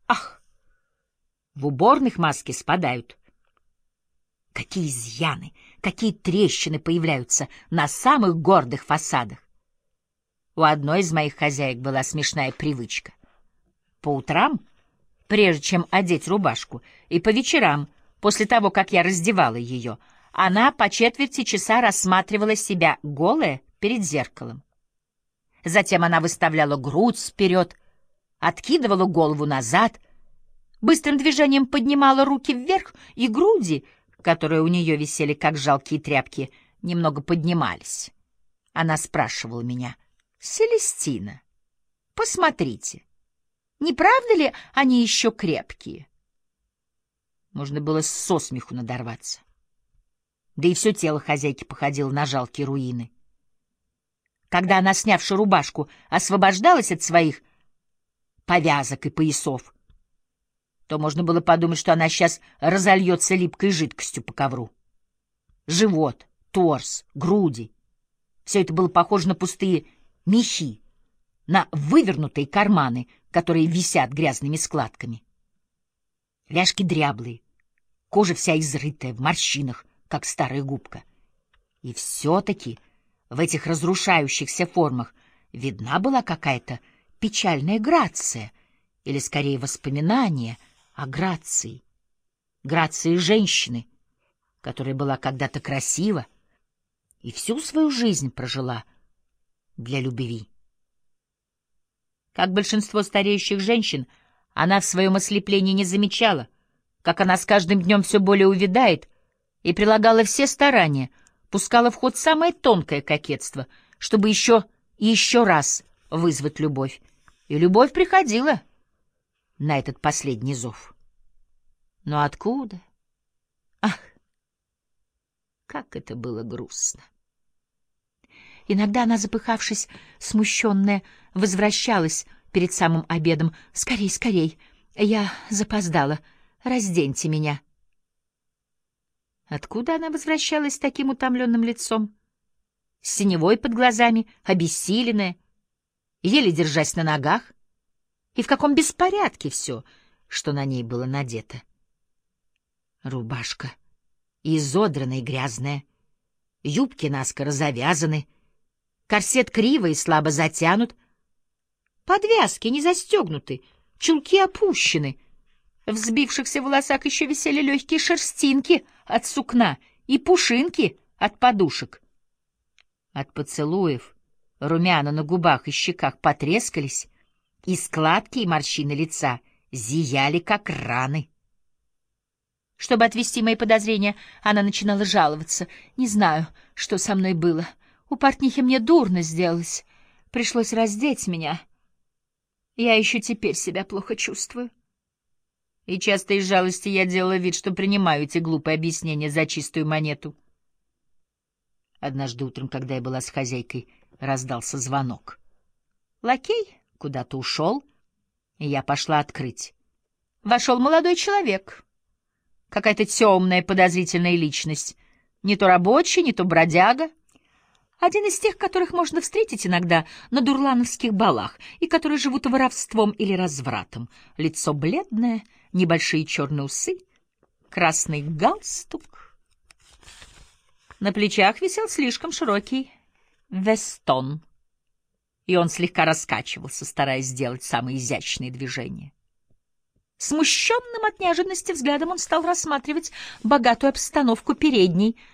Ах, в уборных маски спадают. Какие изъяны, какие трещины появляются на самых гордых фасадах. У одной из моих хозяек была смешная привычка. По утрам, прежде чем одеть рубашку, и по вечерам, после того, как я раздевала ее, она по четверти часа рассматривала себя голая перед зеркалом. Затем она выставляла грудь вперед, откидывала голову назад, быстрым движением поднимала руки вверх, и груди, которые у нее висели как жалкие тряпки, немного поднимались. Она спрашивала меня: «Селестина, посмотрите, не правда ли они еще крепкие?» Можно было со смеху надорваться. Да и все тело хозяйки походило на жалкие руины. Когда она, снявши рубашку, освобождалась от своих повязок и поясов, то можно было подумать, что она сейчас разольется липкой жидкостью по ковру. Живот, торс, груди — все это было похоже на пустые мехи, на вывернутые карманы, которые висят грязными складками. Ляжки дряблые, кожа вся изрытая, в морщинах, как старая губка. И все-таки в этих разрушающихся формах видна была какая-то печальная грация, или, скорее, воспоминание о грации. Грации женщины, которая была когда-то красива и всю свою жизнь прожила для любви. Как большинство стареющих женщин, она в своем ослеплении не замечала, как она с каждым днем все более увядает, и прилагала все старания, пускала в ход самое тонкое кокетство, чтобы еще и еще раз вызвать любовь. И любовь приходила на этот последний зов. Но откуда? Ах, как это было грустно! Иногда она, запыхавшись, смущенная, возвращалась перед самым обедом. «Скорей, скорей! Я запоздала. Разденьте меня!» Откуда она возвращалась с таким утомленным лицом? С синевой под глазами, обессиленная, еле держась на ногах? И в каком беспорядке все, что на ней было надето? Рубашка изодранная и грязная, юбки наскоро завязаны, корсет криво и слабо затянут, подвязки не застегнуты, чулки опущены, в взбившихся волосах еще висели легкие шерстинки от сукна и пушинки от подушек. От поцелуев румяна на губах и щеках потрескались, и складки и морщины лица зияли, как раны. Чтобы отвести мои подозрения, она начинала жаловаться. «Не знаю, что со мной было. У портнихи мне дурно сделалось. Пришлось раздеть меня. Я еще теперь себя плохо чувствую». И часто из жалости я делала вид, что принимаю эти глупые объяснения за чистую монету. Однажды утром, когда я была с хозяйкой, раздался звонок. Лакей куда-то ушел, и я пошла открыть. Вошел молодой человек, какая-то темная подозрительная личность, не то рабочий, не то бродяга. Один из тех, которых можно встретить иногда на дурлановских балах и которые живут воровством или развратом. Лицо бледное, небольшие черные усы, красный галстук. На плечах висел слишком широкий вестон, и он слегка раскачивался, стараясь сделать самые изящные движения. Смущенным от неожиданности взглядом он стал рассматривать богатую обстановку передней,